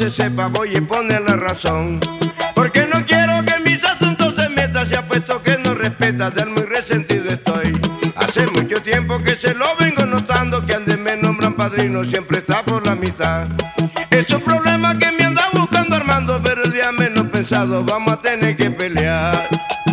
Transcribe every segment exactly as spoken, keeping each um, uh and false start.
se sepa, voy a poner la razón. Porque no quiero que en mis asuntos se meta, se ha puesto que no respeta, del muy resentido estoy. Hace mucho tiempo que se lo vengo notando, que al de me nombran padrino siempre está por la mitad. Es un problema que me anda buscando Armando, pero el día menos pensado vamos a tener que pelear.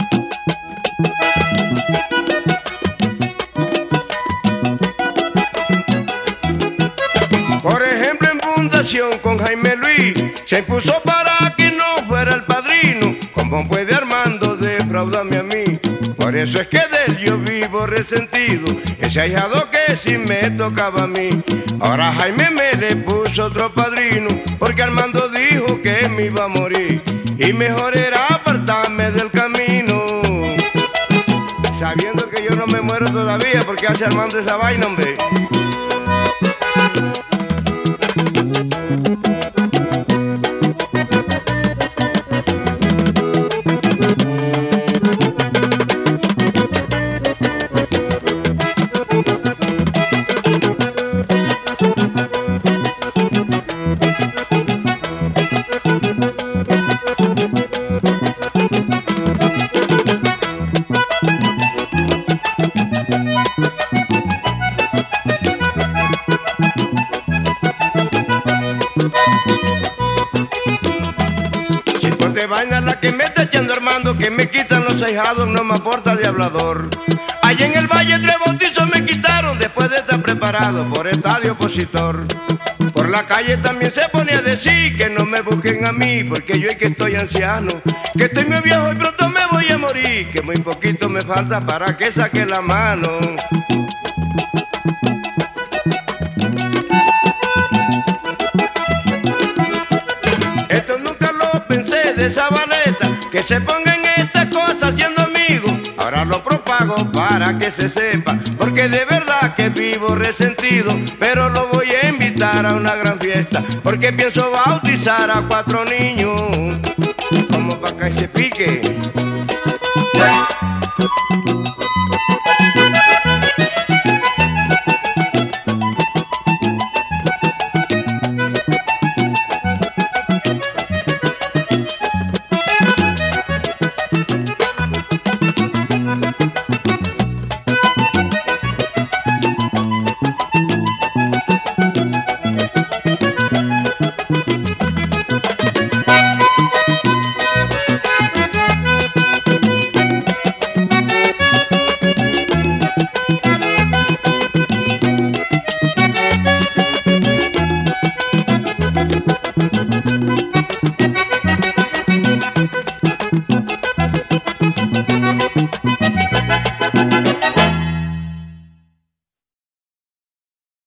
Por ejemplo, en fundación con Jaime Luis se impuso para que no fuera el padrino. ¿Cómo puede Armando defraudarme a mí? Por eso es que de él yo vivo resentido, ese ahijado que sí me tocaba a mí. Ahora Jaime me le puso otro padrino, porque Armando dijo que me iba a morir, y mejor era apartarme del camino, sabiendo que yo no me muero todavía, porque hace Armando esa vaina, hombre. De vaina la que me está echando Armando, que me quitan los ahijados, no me aporta de hablador. Allá en el valle tres bautizos me quitaron después de estar preparado por estadio opositor. Por la calle también se pone a decir que no me busquen a mí, porque yo es que estoy anciano, que estoy muy viejo y pronto me voy a morir, que muy poquito me falta para que saque la mano. De Zabaleta, que se ponga en esta cosa siendo amigo. Ahora lo propago para que se sepa, porque de verdad que vivo resentido. Pero lo voy a invitar a una gran fiesta, porque pienso bautizar a cuatro niños, como para que se pique.